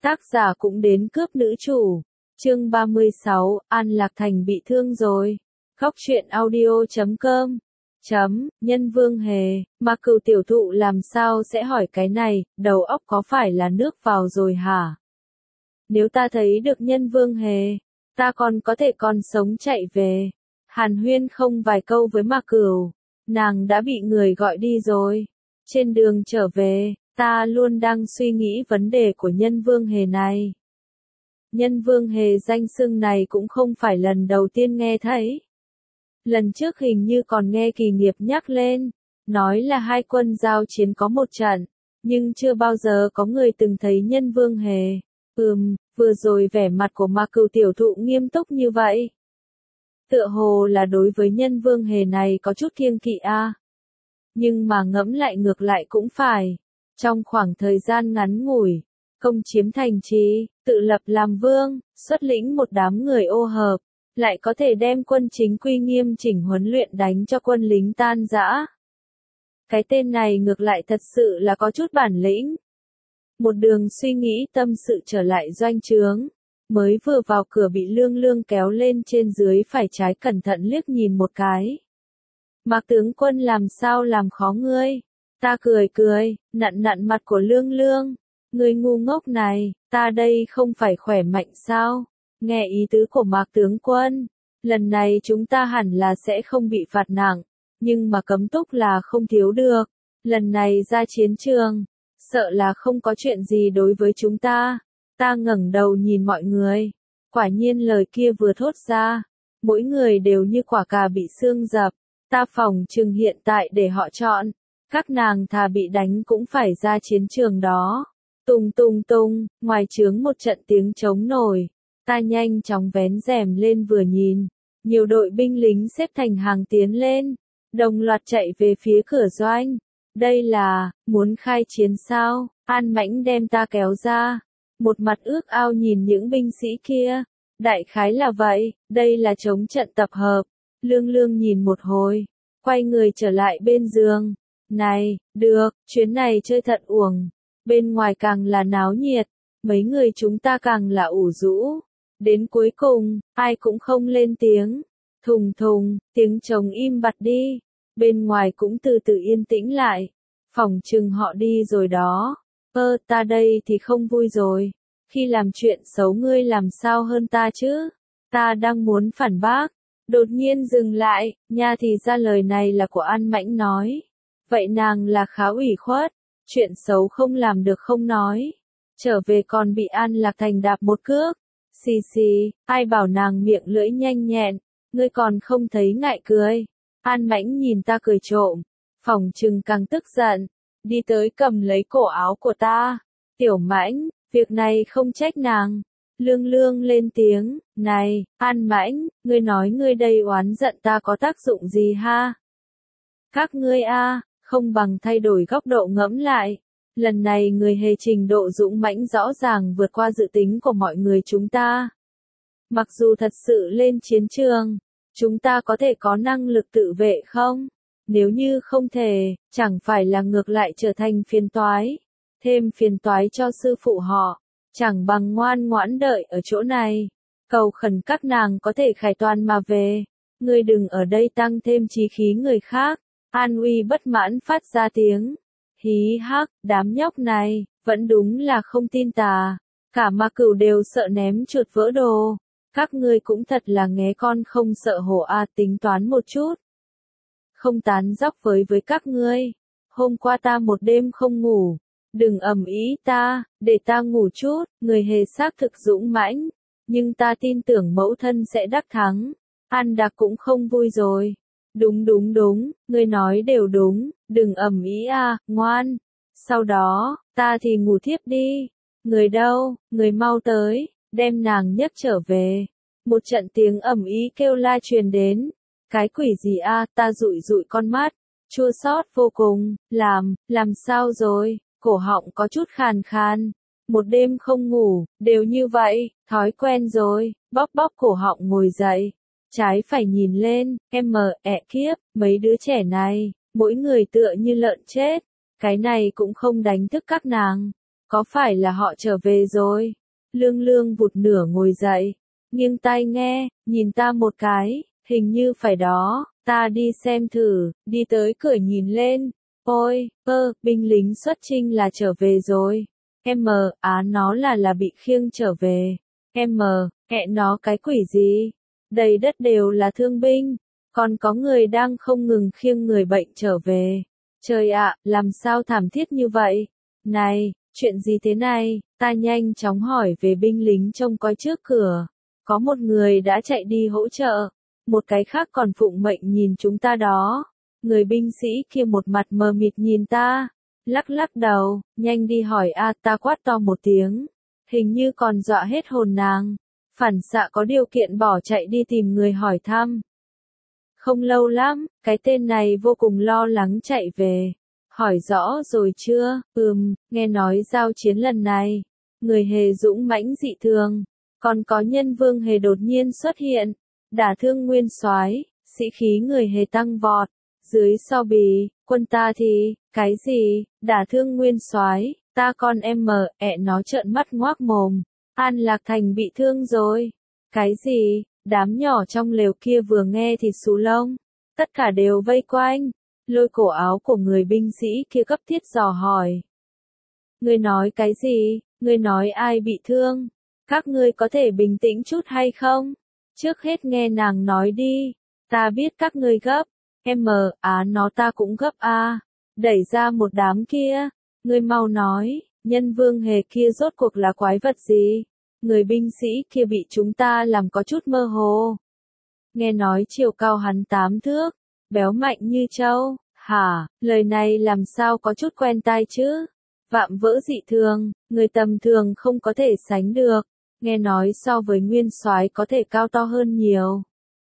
Tác giả cũng đến cướp nữ chủ. Chương 36, An Lạc Thành bị thương rồi. Khóc chuyện audio.com Nhân Vương Hề, mà Cửu tiểu thụ làm sao sẽ hỏi cái này, đầu óc có phải là nước vào rồi hả? Nếu ta thấy được Nhân Vương Hề, ta còn có thể còn sống chạy về. Hàn Huyên không vài câu với Mạc Cửu, nàng đã bị người gọi đi rồi. Trên đường trở về, ta luôn đang suy nghĩ vấn đề của Nhân Vương Hề này. Nhân Vương Hề danh xưng này cũng không phải lần đầu tiên nghe thấy. Lần trước hình như còn nghe Kỳ Nghiệp nhắc lên, nói là hai quân giao chiến có một trận, nhưng chưa bao giờ có người từng thấy Nhân Vương Hề. Vừa rồi vẻ mặt của Mạc Cửu tiểu thụ nghiêm túc như vậy. Tựa hồ là đối với Nhân Vương Hề này có chút kiêng kỵ a. Nhưng mà ngẫm lại ngược lại cũng phải. Trong khoảng thời gian ngắn ngủi, công chiếm thành trì, tự lập làm vương, xuất lĩnh một đám người ô hợp, lại có thể đem quân chính quy nghiêm chỉnh huấn luyện đánh cho quân lính tan rã. Cái tên này ngược lại thật sự là có chút bản lĩnh. Một đường suy nghĩ tâm sự trở lại doanh trướng, mới vừa vào cửa bị Lương Lương kéo lên trên dưới phải trái cẩn thận liếc nhìn một cái. Mạc tướng quân làm sao làm khó ngươi? Ta cười, nặn mặt của Lương Lương. Ngươi ngu ngốc này, ta đây không phải khỏe mạnh sao? Nghe ý tứ của Mạc tướng quân, lần này chúng ta hẳn là sẽ không bị phạt nặng, nhưng mà cấm túc là không thiếu được. Lần này ra chiến trường, sợ là không có chuyện gì đối với chúng ta. Ta ngẩng đầu nhìn mọi người, quả nhiên lời kia vừa thốt ra, mỗi người đều như quả cà bị xương dập. Ta phỏng chừng hiện tại để họ chọn, các nàng thà bị đánh cũng phải ra chiến trường đó. Tung, ngoài trướng một trận tiếng trống nổi, ta nhanh chóng vén rèm lên vừa nhìn, nhiều đội binh lính xếp thành hàng tiến lên, đồng loạt chạy về phía cửa doanh. Đây là, muốn khai chiến sao? An Mãnh đem ta kéo ra, một mặt ước ao nhìn những binh sĩ kia. Đại khái là vậy, đây là chống trận tập hợp. Lương Lương nhìn một hồi, quay người trở lại bên giường. Này, được, chuyến này chơi thận uổng. Bên ngoài càng là náo nhiệt, mấy người chúng ta càng là ủ rũ. Đến cuối cùng, ai cũng không lên tiếng. Thùng, tiếng trống im bặt đi. Bên ngoài cũng từ từ yên tĩnh lại. Phỏng chừng họ đi rồi đó. Ta đây thì không vui rồi. Khi làm chuyện xấu ngươi làm sao hơn ta chứ? Ta đang muốn phản bác. Đột nhiên dừng lại, nha thì ra lời này là của An Mãnh nói. Vậy nàng là khá ủy khuất, chuyện xấu không làm được không nói. Trở về còn bị An Lạc Thành đạp một cước. Xì, ai bảo nàng miệng lưỡi nhanh nhẹn, ngươi còn không thấy ngại cười. An Mãnh nhìn ta cười trộm, phỏng chừng càng tức giận, đi tới cầm lấy cổ áo của ta. Tiểu Mãnh, việc này không trách nàng. Lương Lương lên tiếng, này, An Mãnh, ngươi nói ngươi đây oán giận ta có tác dụng gì ha? Các ngươi không bằng thay đổi góc độ ngẫm lại. Lần này người Hề trình độ dũng mãnh rõ ràng vượt qua dự tính của mọi người chúng ta. Mặc dù thật sự lên chiến trường, chúng ta có thể có năng lực tự vệ không? Nếu như không thể, chẳng phải là ngược lại trở thành phiền toái. Thêm phiền toái cho sư phụ họ. Chẳng bằng ngoan ngoãn đợi ở chỗ này, cầu khẩn các nàng có thể khải toàn mà về. Ngươi đừng ở đây tăng thêm chí khí người khác. An Uy bất mãn phát ra tiếng. Hí hắc, đám nhóc này, vẫn đúng là không tin tà. Cả Mạc Cửu đều sợ ném chuột vỡ đồ. Các ngươi cũng thật là nghé con không sợ hổ tính toán một chút. Không tán dóc với các ngươi. Hôm qua ta một đêm không ngủ. Đừng ầm ĩ ta, để ta ngủ chút. Người Hề xác thực dũng mãnh, nhưng ta tin tưởng mẫu thân sẽ đắc thắng. An Đạc cũng không vui rồi. Đúng, ngươi nói đều đúng, đừng ầm ĩ ngoan. Sau đó, ta thì ngủ thiếp đi. Người đâu, người mau tới, đem nàng nhấc trở về. Một trận tiếng ầm ĩ kêu la truyền đến. Cái quỷ gì ta dụi con mắt, chua xót vô cùng. Làm sao rồi? Cổ họng có chút khàn. Một đêm không ngủ, đều như vậy, thói quen rồi. Bóp cổ họng ngồi dậy. Trái phải nhìn lên, kiếp, mấy đứa trẻ này, mỗi người tựa như lợn chết. Cái này cũng không đánh thức các nàng. có phải là họ trở về rồi? Lương Lương vụt nửa ngồi dậy, nghiêng tai nghe, nhìn ta một cái, hình như phải đó, ta đi xem thử, đi tới cửa nhìn lên, ôi, binh lính xuất chinh là trở về rồi. Nó là bị khiêng trở về. Hẹn nó cái quỷ gì? Đầy đất đều là thương binh, còn có người đang không ngừng khiêng người bệnh trở về. Trời ạ, làm sao thảm thiết như vậy? Này, chuyện gì thế này? Ta nhanh chóng hỏi về binh lính trông coi trước cửa. Có một người đã chạy đi hỗ trợ, một cái khác còn phụng mệnh nhìn chúng ta đó. Người binh sĩ kia một mặt mờ mịt nhìn ta, lắc lắc đầu, nhanh đi hỏi a, ta quát to một tiếng, hình như còn dọa hết hồn nàng. Phản xạ có điều kiện bỏ chạy đi tìm người hỏi thăm. Không lâu lắm, cái tên này vô cùng lo lắng chạy về. Hỏi rõ rồi chưa? Nghe nói giao chiến lần này, người Hề dũng mãnh dị thường, còn có nhân vương Hề đột nhiên xuất hiện, đả thương nguyên soái, sĩ khí người Hề tăng vọt. Dưới so bì, quân ta thì, cái gì, đả thương nguyên soái, ta con nó trợn mắt ngoác mồm. An Lạc Thành bị thương rồi. Cái gì? Đám nhỏ trong lều kia vừa nghe thì xù lông. Tất cả đều vây quanh, lôi cổ áo của người binh sĩ kia cấp thiết dò hỏi. Ngươi nói cái gì? Ngươi nói ai bị thương? Các ngươi có thể bình tĩnh chút hay không? Trước hết nghe nàng nói đi. Ta biết các ngươi gấp. Nó ta cũng gấp a. Đẩy ra một đám kia. Ngươi mau nói, nhân vương Hề kia rốt cuộc là quái vật gì? Người binh sĩ kia bị chúng ta làm có chút mơ hồ. Nghe nói chiều cao hắn 8 thước, béo mạnh như trâu. Hả, lời này làm sao có chút quen tai chứ? Vạm vỡ dị thường, người tầm thường không có thể sánh được. Nghe nói so với nguyên soái có thể cao to hơn nhiều.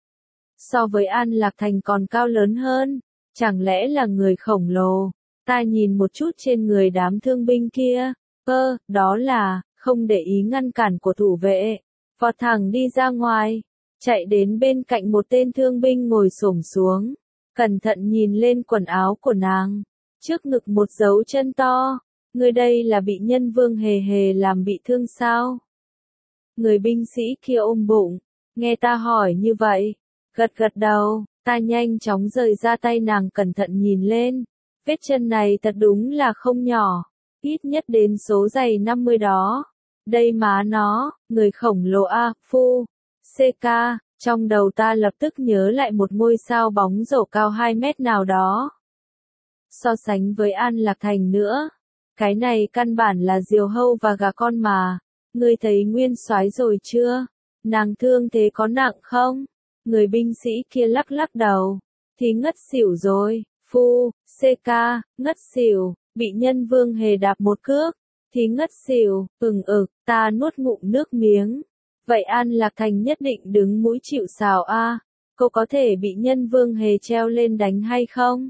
So với An Lạc Thành còn cao lớn hơn. Chẳng lẽ là người khổng lồ? Ta nhìn một chút trên người đám thương binh kia. Đó là, không để ý ngăn cản của thủ vệ. Vọt thẳng đi ra ngoài. Chạy đến bên cạnh một tên thương binh ngồi xổm xuống. Cẩn thận nhìn lên quần áo của nàng. Trước ngực một dấu chân to. Người đây là bị nhân vương Hề làm bị thương sao? Người binh sĩ kia ôm bụng. Nghe ta hỏi như vậy. Gật gật đầu. Ta nhanh chóng rời ra tay nàng cẩn thận nhìn lên. Vết chân này thật đúng là không nhỏ. Ít nhất đến số giày 50 đó. Đây má nó, người khổng lồ a, CK, trong đầu ta lập tức nhớ lại một ngôi sao bóng rổ cao 2 mét nào đó. So sánh với An Lạc Thành nữa, cái này căn bản là diều hâu và gà con mà. Ngươi thấy nguyên soái rồi chưa? Nàng thương thế có nặng không? Người binh sĩ kia lắc lắc đầu, thì ngất xỉu rồi. CK, ngất xỉu, bị nhân vương Hề đạp một cước, thì ngất xỉu. Ta nuốt ngụm nước miếng. Vậy An Lạc Thành nhất định đứng mũi chịu sào a. Cô có thể bị nhân vương Hề treo lên đánh hay không?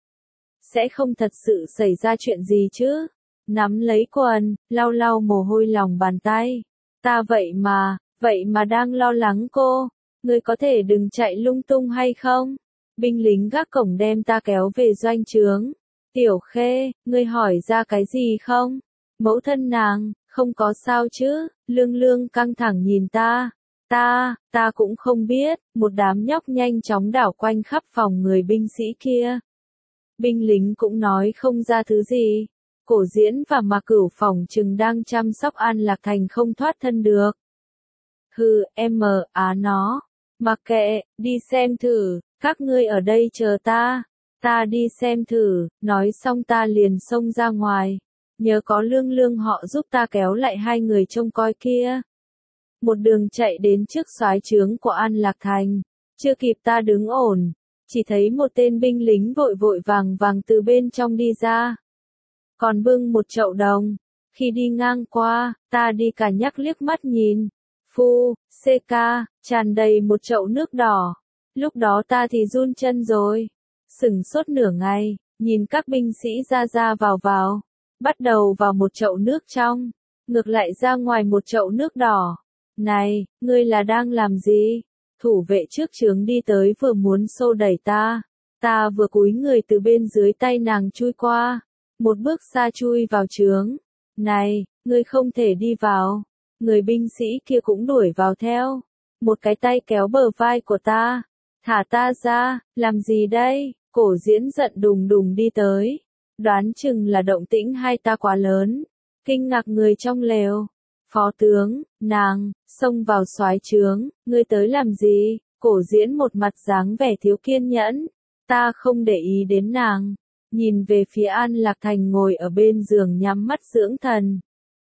Sẽ không thật sự xảy ra chuyện gì chứ? Nắm lấy quần, lau lau mồ hôi lòng bàn tay. Ta vậy mà đang lo lắng cô. Ngươi có thể đừng chạy lung tung hay không? Binh lính gác cổng đem ta kéo về doanh trướng. Tiểu Khê, ngươi hỏi ra cái gì không? Mẫu thân nàng, không có sao chứ? Lương Lương căng thẳng nhìn ta. Ta cũng không biết. Một đám nhóc nhanh chóng đảo quanh khắp phòng người binh sĩ kia. Binh lính cũng nói không ra thứ gì. Cổ Diễn và Mạc Cửu phòng chừng đang chăm sóc An Lạc Thành không thoát thân được. Nó. Mặc kệ, đi xem thử, các ngươi ở đây chờ ta. Ta đi xem thử, nói xong ta liền xông ra ngoài. Nhớ có Lương Lương họ giúp ta kéo lại hai người trông coi kia. Một đường chạy đến trước soái trướng của An Lạc Thành. Chưa kịp ta đứng ổn, chỉ thấy một tên binh lính vội vội vàng vàng từ bên trong đi ra. Còn bưng một chậu đồng. Khi đi ngang qua, ta đi cả nhắc liếc mắt nhìn. CK, tràn đầy một chậu nước đỏ. Lúc đó ta thì run chân rồi. Sửng sốt nửa ngày, nhìn các binh sĩ ra vào. Bắt đầu vào một chậu nước trong. Ngược lại ra ngoài một chậu nước đỏ. Này, ngươi là đang làm gì? Thủ vệ trước trướng đi tới vừa muốn xô đẩy ta. Ta vừa cúi người từ bên dưới tay nàng chui qua. Một bước xa chui vào trướng. Này, ngươi không thể đi vào. Người binh sĩ kia cũng đuổi vào theo. Một cái tay kéo bờ vai của ta. Thả ta ra, làm gì đây? Cổ diễn giận đùng đùng đi tới. Đoán chừng là động tĩnh hai ta quá lớn. Kinh ngạc người trong lều. Phó tướng, nàng, xông vào soái trướng, ngươi tới làm gì? Cổ diễn một mặt dáng vẻ thiếu kiên nhẫn. Ta không để ý đến nàng. Nhìn về phía An Lạc Thành ngồi ở bên giường nhắm mắt dưỡng thần.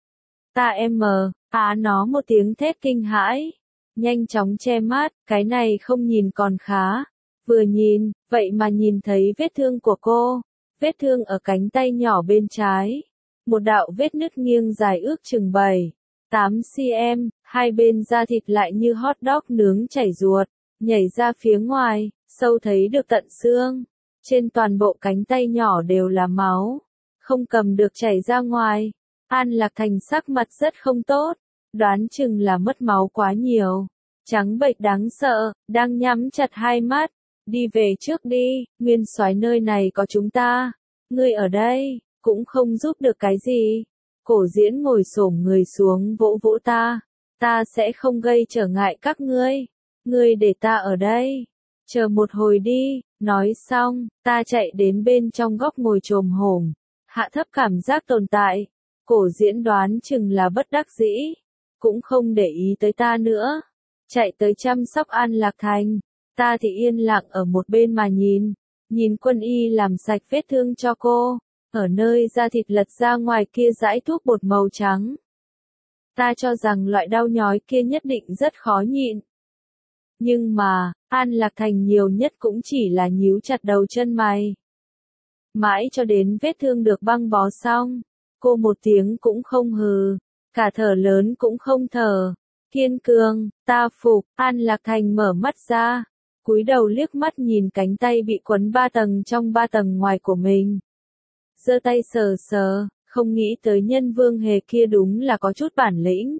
Nó một tiếng thét kinh hãi. Nhanh chóng che mắt, cái này không nhìn còn khá. Vừa nhìn, vậy mà nhìn thấy vết thương của cô. Vết thương ở cánh tay nhỏ bên trái. Một đạo vết nứt nghiêng dài ước chừng 7-8 cm, hai bên da thịt lại như hot dog nướng chảy ruột, nhảy ra phía ngoài, sâu thấy được tận xương. Trên toàn bộ cánh tay nhỏ đều là máu, không cầm được chảy ra ngoài. An Lạc Thành sắc mặt rất không tốt, đoán chừng là mất máu quá nhiều. Trắng bệch đáng sợ, đang nhắm chặt hai mắt. Đi về trước đi, nguyên soái nơi này có chúng ta. Ngươi ở đây, cũng không giúp được cái gì. Cổ diễn ngồi xổm người xuống vỗ vỗ ta. Ta sẽ không gây trở ngại các ngươi. Ngươi để ta ở đây. Chờ một hồi đi, nói xong, ta chạy đến bên trong góc ngồi chồm hổm. Hạ thấp cảm giác tồn tại. Cổ diễn đoán chừng là bất đắc dĩ. Cũng không để ý tới ta nữa. Chạy tới chăm sóc An Lạc Thành. Ta thì yên lặng ở một bên mà nhìn. Nhìn quân y làm sạch vết thương cho cô. Ở nơi da thịt lật ra ngoài kia dãi thuốc bột màu trắng. Ta cho rằng loại đau nhói kia nhất định rất khó nhịn. Nhưng mà, An Lạc Thành nhiều nhất cũng chỉ là nhíu chặt đầu chân mày. Mãi cho đến vết thương được băng bó xong, cô một tiếng cũng không hừ, cả thở lớn cũng không thở. Kiên cường, ta phục. An Lạc Thành mở mắt ra, cúi đầu liếc mắt nhìn cánh tay bị quấn 3 tầng trong 3 tầng ngoài của mình. Giơ tay sờ sờ, không nghĩ tới Nhân Vương Hề kia đúng là có chút bản lĩnh.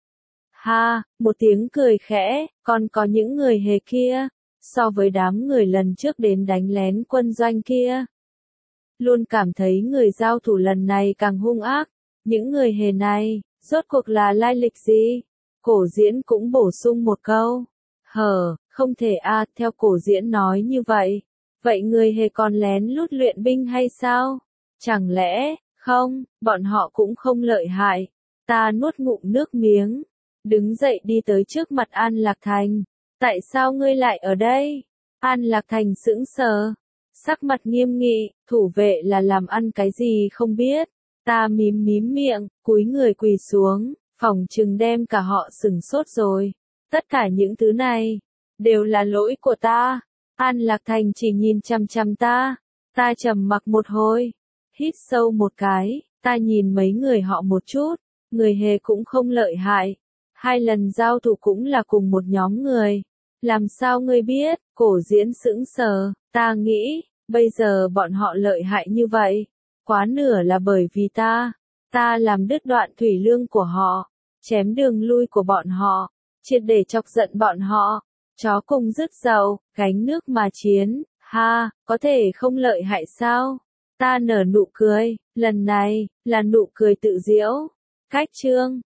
Ha, một tiếng cười khẽ, còn có những người Hề kia, so với đám người lần trước đến đánh lén quân doanh kia. Luôn cảm thấy người giao thủ lần này càng hung ác. Những người Hề này, rốt cuộc là lai lịch gì? Cổ diễn cũng bổ sung một câu. Không thể theo cổ diễn nói như vậy. Vậy người Hề còn lén lút luyện binh hay sao? Chẳng lẽ, không, bọn họ cũng không lợi hại. Ta nuốt ngụm nước miếng. Đứng dậy đi tới trước mặt An Lạc Thành. Tại sao ngươi lại ở đây? An Lạc Thành sững sờ. Sắc mặt nghiêm nghị, thủ vệ là làm ăn cái gì không biết. Ta mím miệng, cúi người quỳ xuống, phỏng chừng đem cả họ sửng sốt rồi. Tất cả những thứ này, đều là lỗi của ta. An Lạc Thành chỉ nhìn chằm chằm ta. Ta trầm mặc một hồi. Hít sâu một cái, ta nhìn mấy người họ một chút. Người Hề cũng không lợi hại. 2 lần giao thủ cũng là cùng một nhóm người. Làm sao ngươi biết? Cổ diễn sững sờ. Ta nghĩ, bây giờ bọn họ lợi hại như vậy. Quá nửa là bởi vì ta làm đứt đoạn thủy lương của họ, chém đường lui của bọn họ, triệt để chọc giận bọn họ. Chó cùng rứt dầu, gánh nước mà chiến, ha, có thể không lợi hại sao? Ta nở nụ cười, lần này, là nụ cười tự giễu. Cách chương